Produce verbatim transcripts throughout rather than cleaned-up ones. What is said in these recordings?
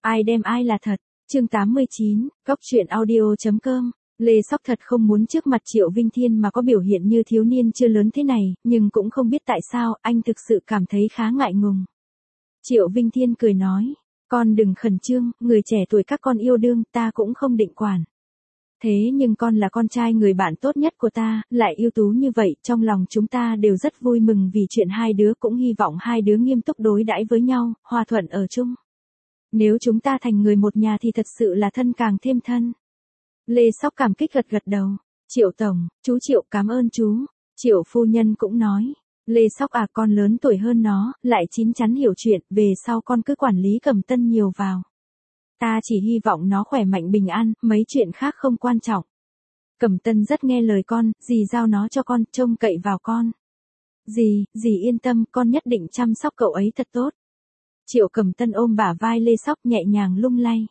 Ai đem ai là thật. Chương tám mươi chín, góc truyện audio chấm com. Lê Sóc thật không muốn trước mặt Triệu Vinh Thiên mà có biểu hiện như thiếu niên chưa lớn thế này, nhưng cũng không biết tại sao, anh thực sự cảm thấy khá ngại ngùng. Triệu Vinh Thiên cười nói, con đừng khẩn trương, người trẻ tuổi các con yêu đương, ta cũng không định quản. Thế nhưng con là con trai người bạn tốt nhất của ta, lại ưu tú như vậy, trong lòng chúng ta đều rất vui mừng vì chuyện hai đứa, cũng hy vọng hai đứa nghiêm túc đối đãi với nhau, hòa thuận ở chung. Nếu chúng ta thành người một nhà thì thật sự là thân càng thêm thân. Lê Sóc cảm kích gật gật đầu. Triệu tổng, chú Triệu cảm ơn chú. Triệu phu nhân cũng nói. Lê Sóc à, con lớn tuổi hơn nó, lại chín chắn hiểu chuyện, về sau con cứ quản lý Cẩm Tân nhiều vào. Ta chỉ hy vọng nó khỏe mạnh bình an, mấy chuyện khác không quan trọng. Cẩm Tân rất nghe lời con, dì giao nó cho con, trông cậy vào con. Dì, dì yên tâm, con nhất định chăm sóc cậu ấy thật tốt. Triệu Cẩm Tân ôm bả vai Lê Sóc nhẹ nhàng lung lay.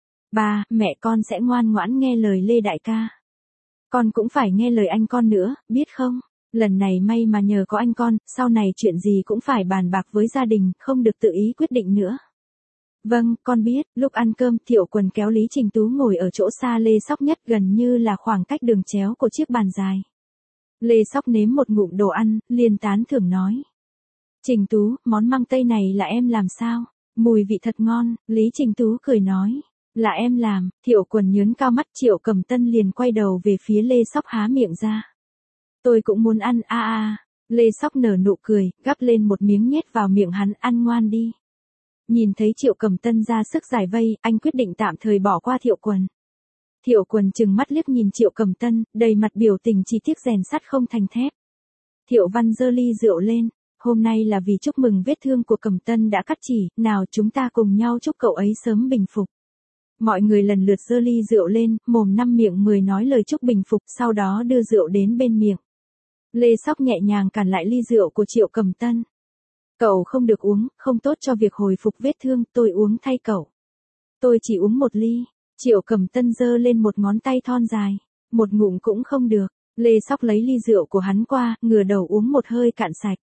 Ba, mẹ con sẽ ngoan ngoãn nghe lời Lê đại ca. Con cũng phải nghe lời anh con nữa, biết không? Lần này may mà nhờ có anh con, sau này chuyện gì cũng phải bàn bạc với gia đình, không được tự ý quyết định nữa. Vâng, con biết. Lúc ăn cơm, Thiệu Quần kéo Lý Trình Tú ngồi ở chỗ xa Lê Sóc nhất, gần như là khoảng cách đường chéo của chiếc bàn dài. Lê Sóc nếm một ngụm đồ ăn, liền tán thưởng nói. Trình Tú, món măng tây này là em làm sao? Mùi vị thật ngon. Lý Trình Tú cười nói. Là em làm. Thiệu Quần nhớn cao mắt. Triệu Cẩm Tân liền quay đầu về phía Lê Sóc há miệng ra. Tôi cũng muốn ăn a a. Lê Sóc nở nụ cười, gắp lên một miếng nhét vào miệng hắn, ăn ngoan đi. Nhìn thấy Triệu Cẩm Tân ra sức giải vây, anh quyết định tạm thời bỏ qua Thiệu Quần. Thiệu Quần trừng mắt liếc nhìn Triệu Cẩm Tân, đầy mặt biểu tình chỉ tiếc rèn sắt không thành thép. Thiệu Văn giơ ly rượu lên. Hôm nay là vì chúc mừng vết thương của Cẩm Tân đã cắt chỉ, nào chúng ta cùng nhau chúc cậu ấy sớm bình phục. Mọi người lần lượt giơ ly rượu lên, mồm năm miệng mười nói lời chúc bình phục, sau đó đưa rượu đến bên miệng. Lê Sóc nhẹ nhàng cản lại ly rượu của Triệu Cẩm Tân. Cậu không được uống, không tốt cho việc hồi phục vết thương, tôi uống thay cậu. Tôi chỉ uống một ly. Triệu Cẩm Tân giơ lên một ngón tay thon dài. Một ngụm cũng không được. Lê Sóc lấy ly rượu của hắn qua, ngửa đầu uống một hơi cạn sạch.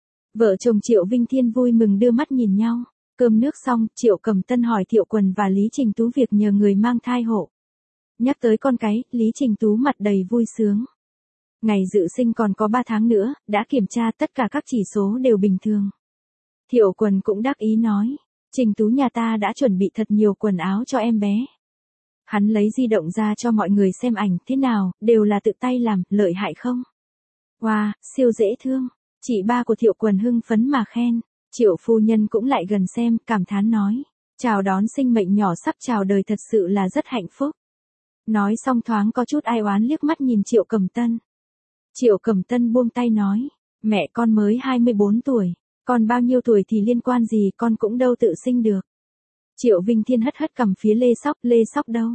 Vợ chồng Triệu Vinh Thiên vui mừng đưa mắt nhìn nhau. Cơm nước xong, Triệu Cẩm Tân hỏi Thiệu Quần và Lý Trình Tú việc nhờ người mang thai hộ. Nhắc tới con cái, Lý Trình Tú mặt đầy vui sướng. Ngày dự sinh còn có ba tháng nữa, đã kiểm tra tất cả các chỉ số đều bình thường. Thiệu Quần cũng đắc ý nói, Trình Tú nhà ta đã chuẩn bị thật nhiều quần áo cho em bé. Hắn lấy di động ra cho mọi người xem ảnh, thế nào, đều là tự tay làm, lợi hại không? Wow, siêu dễ thương. Chị ba của Thiệu Quần hưng phấn mà khen. Triệu phu nhân cũng lại gần xem, cảm thán nói. Chào đón sinh mệnh nhỏ sắp chào đời thật sự là rất hạnh phúc. Nói xong thoáng có chút ai oán liếc mắt nhìn Triệu Cẩm Tân. Triệu Cẩm Tân buông tay nói. Mẹ con mới hai mươi bốn tuổi. Còn bao nhiêu tuổi thì liên quan gì, con cũng đâu tự sinh được. Triệu Vinh Thiên hất hất cằm phía Lê Sóc. Lê Sóc đâu?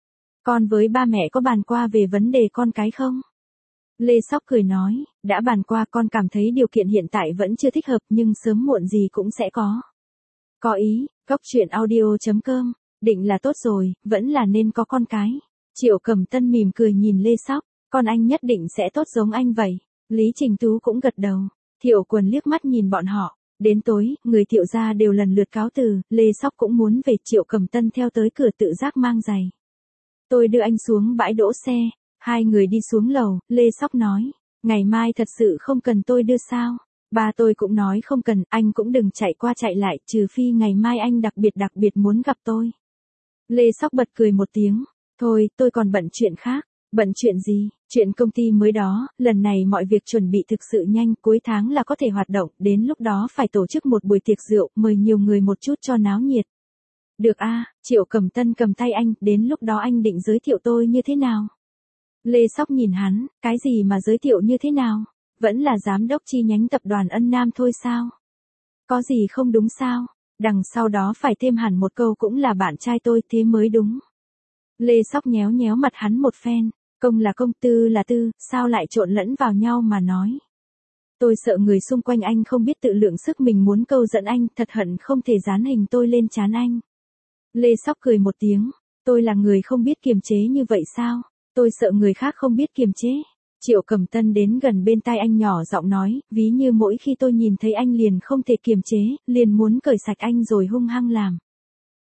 Con với ba mẹ có bàn qua về vấn đề con cái không? Lê Sóc cười nói, đã bàn qua, con cảm thấy điều kiện hiện tại vẫn chưa thích hợp, nhưng sớm muộn gì cũng sẽ có. Có ý, góc truyện audio chấm com, định là tốt rồi, vẫn là nên có con cái. Triệu Cẩm Tân mỉm cười nhìn Lê Sóc, con anh nhất định sẽ tốt giống anh vậy. Lý Trình Tú cũng gật đầu. Thiệu Quần liếc mắt nhìn bọn họ. Đến tối, người Thiệu gia đều lần lượt cáo từ, Lê Sóc cũng muốn về. Triệu Cẩm Tân theo tới cửa tự giác mang giày. Tôi đưa anh xuống bãi đỗ xe. Hai người đi xuống lầu, Lê Sóc nói, ngày mai thật sự không cần tôi đưa sao? Ba tôi cũng nói không cần, anh cũng đừng chạy qua chạy lại, trừ phi ngày mai anh đặc biệt đặc biệt muốn gặp tôi. Lê Sóc bật cười một tiếng, thôi, tôi còn bận chuyện khác. Bận chuyện gì? Chuyện công ty mới đó, lần này mọi việc chuẩn bị thực sự nhanh, cuối tháng là có thể hoạt động, đến lúc đó phải tổ chức một buổi tiệc rượu, mời nhiều người một chút cho náo nhiệt. Được a, Triệu Cẩm Tân cầm tay anh, đến lúc đó anh định giới thiệu tôi như thế nào? Lê Sóc nhìn hắn, cái gì mà giới thiệu như thế nào? Vẫn là giám đốc chi nhánh tập đoàn Ân Nam thôi sao? Có gì không đúng sao? Đằng sau đó phải thêm hẳn một câu cũng là bạn trai tôi, thế mới đúng. Lê Sóc nhéo nhéo mặt hắn một phen, công là công, tư là tư, sao lại trộn lẫn vào nhau mà nói. Tôi sợ người xung quanh anh không biết tự lượng sức mình muốn câu dẫn anh, thật hận không thể dán hình tôi lên trán anh. Lê Sóc cười một tiếng, tôi là người không biết kiềm chế như vậy sao? Tôi sợ người khác không biết kiềm chế. Triệu Cẩm Tân đến gần bên tai anh nhỏ giọng nói, ví như mỗi khi tôi nhìn thấy anh liền không thể kiềm chế, liền muốn cởi sạch anh rồi hung hăng làm.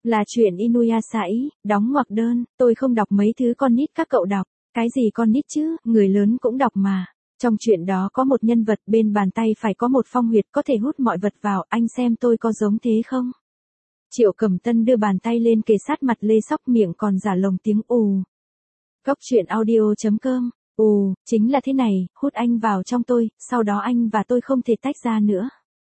Là chuyện Inuyasai, đóng ngoặc đơn, tôi không đọc mấy thứ con nít các cậu đọc. Cái gì con nít chứ, người lớn cũng đọc mà. Trong chuyện đó có một nhân vật bên bàn tay phải có một phong huyệt có thể hút mọi vật vào, anh xem tôi có giống thế không? Triệu Cẩm Tân đưa bàn tay lên kề sát mặt Lê Sóc, miệng còn giả lồng tiếng ù. Góc truyện audio chấm com, ù, chính là thế này, hút anh vào trong tôi, sau đó anh và tôi không thể tách ra nữa.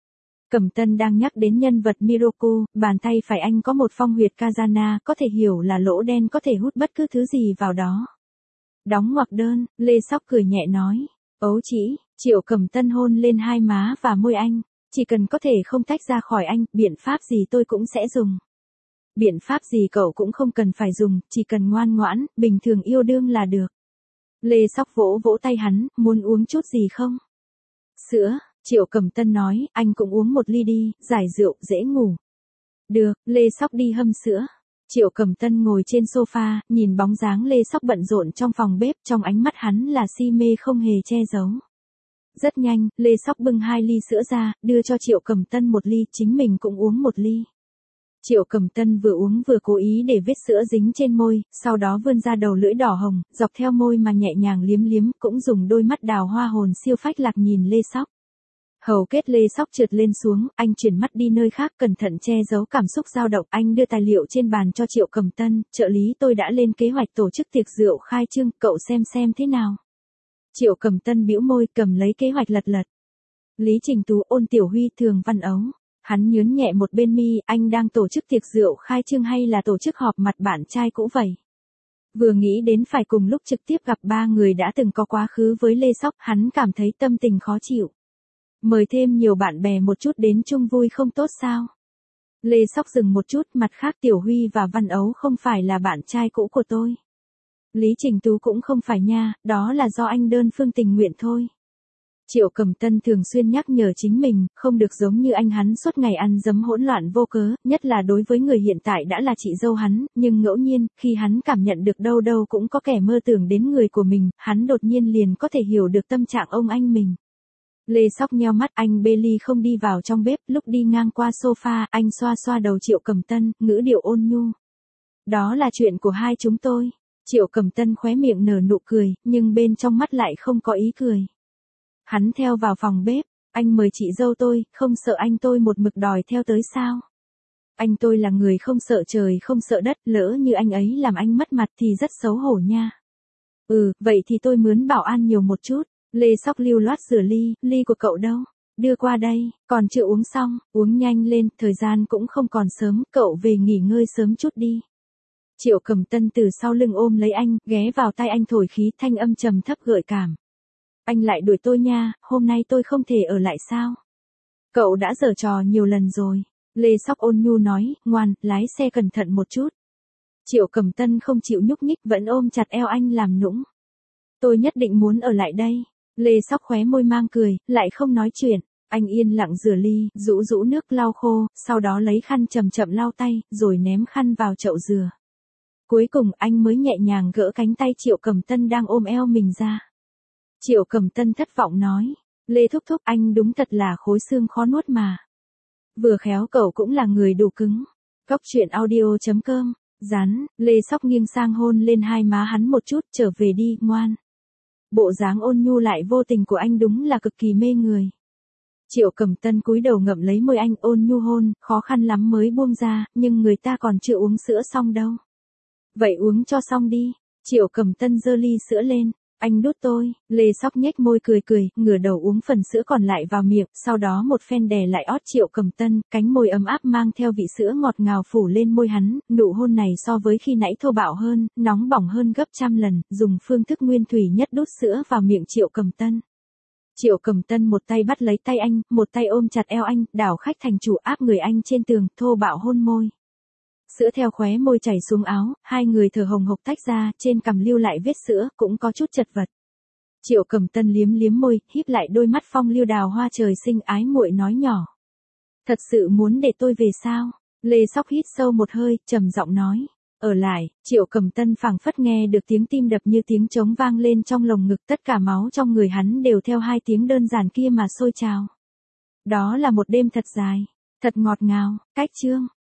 Cẩm Tân đang nhắc đến nhân vật Miroku, bàn tay phải anh có một phong huyệt Kazana, có thể hiểu là lỗ đen có thể hút bất cứ thứ gì vào đó. Đóng ngoặc đơn, Lê Sóc cười nhẹ nói. Ấu chỉ, Triệu Cẩm Tân hôn lên hai má và môi anh. Chỉ cần có thể không tách ra khỏi anh, biện pháp gì tôi cũng sẽ dùng. Biện pháp gì cậu cũng không cần phải dùng, chỉ cần ngoan ngoãn, bình thường yêu đương là được. Lê Sóc vỗ vỗ tay hắn, muốn uống chút gì không? Sữa, Triệu Cẩm Tân nói, anh cũng uống một ly đi, giải rượu, dễ ngủ. Được, Lê Sóc đi hâm sữa. Triệu Cẩm Tân ngồi trên sofa, nhìn bóng dáng Lê Sóc bận rộn trong phòng bếp, trong ánh mắt hắn là si mê không hề che giấu. Rất nhanh, Lê Sóc bưng hai ly sữa ra, đưa cho Triệu Cẩm Tân một ly, chính mình cũng uống một ly. Triệu Cẩm Tân vừa uống vừa cố ý để vết sữa dính trên môi, sau đó vươn ra đầu lưỡi đỏ hồng, dọc theo môi mà nhẹ nhàng liếm liếm, cũng dùng đôi mắt đào hoa hồn siêu phách lạc nhìn Lê Sóc. Hầu kết Lê Sóc trượt lên xuống, anh chuyển mắt đi nơi khác, cẩn thận che giấu cảm xúc dao động. Anh đưa tài liệu trên bàn cho Triệu Cẩm Tân, trợ lý tôi đã lên kế hoạch tổ chức tiệc rượu khai trương, cậu xem xem thế nào. Triệu Cẩm Tân bĩu môi, cầm lấy kế hoạch lật lật. Lý Trình Tú, Ôn Tiểu Huy, Thường Văn Ấu. Hắn nhớn nhẹ một bên mi, anh đang tổ chức tiệc rượu khai trương hay là tổ chức họp mặt bạn trai cũ vậy? Vừa nghĩ đến phải cùng lúc trực tiếp gặp ba người đã từng có quá khứ với Lê Sóc, hắn cảm thấy tâm tình khó chịu. Mời thêm nhiều bạn bè một chút đến chung vui không tốt sao? Lê Sóc dừng một chút, mặt khác Tiểu Huy và Văn Ấu không phải là bạn trai cũ của tôi. Lý Trình Tú cũng không phải nha, đó là do anh đơn phương tình nguyện thôi. Triệu Cẩm Tân thường xuyên nhắc nhở chính mình, không được giống như anh hắn suốt ngày ăn dấm hỗn loạn vô cớ, nhất là đối với người hiện tại đã là chị dâu hắn, nhưng ngẫu nhiên, khi hắn cảm nhận được đâu đâu cũng có kẻ mơ tưởng đến người của mình, hắn đột nhiên liền có thể hiểu được tâm trạng ông anh mình. Lê Sóc nheo mắt, anh bê ly không đi vào trong bếp, lúc đi ngang qua sofa, anh xoa xoa đầu Triệu Cẩm Tân, ngữ điệu ôn nhu. Đó là chuyện của hai chúng tôi. Triệu Cẩm Tân khóe miệng nở nụ cười, nhưng bên trong mắt lại không có ý cười. Hắn theo vào phòng bếp, anh mời chị dâu tôi, không sợ anh tôi một mực đòi theo tới sao? Anh tôi là người không sợ trời không sợ đất, lỡ như anh ấy làm anh mất mặt thì rất xấu hổ nha. Ừ, vậy thì tôi mướn bảo an nhiều một chút. Lê Sóc lưu loát rửa ly, ly của cậu đâu? Đưa qua đây, còn chưa uống xong, uống nhanh lên, thời gian cũng không còn sớm, cậu về nghỉ ngơi sớm chút đi. Triệu Cẩm Tân từ sau lưng ôm lấy anh, ghé vào tai anh thổi khí, thanh âm trầm thấp gợi cảm. Anh lại đuổi tôi nha, hôm nay tôi không thể ở lại sao? Cậu đã giở trò nhiều lần rồi. Lê Sóc ôn nhu nói, ngoan, lái xe cẩn thận một chút. Triệu Cẩm Tân không chịu nhúc nhích, vẫn ôm chặt eo anh làm nũng. Tôi nhất định muốn ở lại đây. Lê Sóc khóe môi mang cười, lại không nói chuyện. Anh yên lặng rửa ly, rũ rũ nước lau khô, sau đó lấy khăn chậm chậm lau tay, rồi ném khăn vào chậu dừa. Cuối cùng anh mới nhẹ nhàng gỡ cánh tay Triệu Cẩm Tân đang ôm eo mình ra. Triệu Cẩm Tân thất vọng nói, Lê thúc thúc, anh đúng thật là khối xương khó nuốt mà. Vừa khéo cậu cũng là người đủ cứng. Góc truyện audio chấm com, rắn, Lê Sóc nghiêng sang hôn lên hai má hắn một chút, trở về đi, ngoan. Bộ dáng ôn nhu lại vô tình của anh đúng là cực kỳ mê người. Triệu Cẩm Tân cúi đầu ngậm lấy môi anh, ôn nhu hôn, khó khăn lắm mới buông ra, nhưng người ta còn chưa uống sữa xong đâu. Vậy uống cho xong đi. Triệu Cẩm Tân giơ ly sữa lên. Anh đút tôi. Lê Sóc nhếch môi cười cười, ngửa đầu uống phần sữa còn lại vào miệng, sau đó một phen đè lại ót Triệu Cẩm Tân, cánh môi ấm áp mang theo vị sữa ngọt ngào phủ lên môi hắn, nụ hôn này so với khi nãy thô bạo hơn, nóng bỏng hơn gấp trăm lần, dùng phương thức nguyên thủy nhất đút sữa vào miệng Triệu Cẩm Tân. Triệu Cẩm Tân một tay bắt lấy tay anh, một tay ôm chặt eo anh, đảo khách thành chủ áp người anh trên tường, thô bạo hôn môi. Sữa theo khóe môi chảy xuống áo, hai người thở hồng hộc tách ra, trên cằm lưu lại vết sữa, cũng có chút chật vật. Triệu Cẩm Tân liếm liếm môi, híp lại đôi mắt phong lưu đào hoa trời sinh ái muội nói nhỏ. Thật sự muốn để tôi về sao? Lê Sóc hít sâu một hơi, trầm giọng nói. Ở lại. Triệu Cẩm Tân phảng phất nghe được tiếng tim đập như tiếng trống vang lên trong lồng ngực, tất cả máu trong người hắn đều theo hai tiếng đơn giản kia mà sôi trào. Đó là một đêm thật dài, thật ngọt ngào, cách chương.